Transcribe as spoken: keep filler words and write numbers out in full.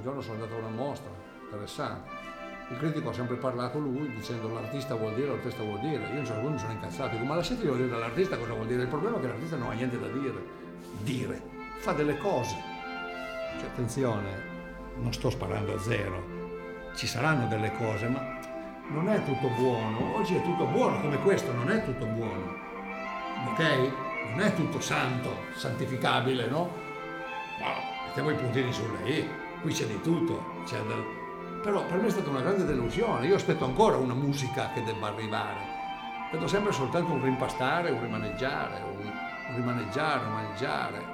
un giorno sono andato a una mostra, interessante. Il critico ha sempre parlato lui dicendo l'artista vuol dire, l'artista vuol dire. Io a un certo punto mi sono incazzato, dico ma lasciatelo dire dall'artista cosa vuol dire. Il problema è che l'artista non ha niente da dire. Dire, fa delle cose. Cioè attenzione, non sto sparando a zero, ci saranno delle cose, ma non è tutto buono. Oggi è tutto buono, come questo non è tutto buono. Ok? Non è tutto santo, santificabile, no? Ma mettiamo i puntini sulle i, qui c'è di tutto, c'è del... Però per me è stata una grande delusione, io aspetto ancora una musica che debba arrivare, vedo sempre soltanto un rimpastare, un rimaneggiare, un rimaneggiare, un maneggiare.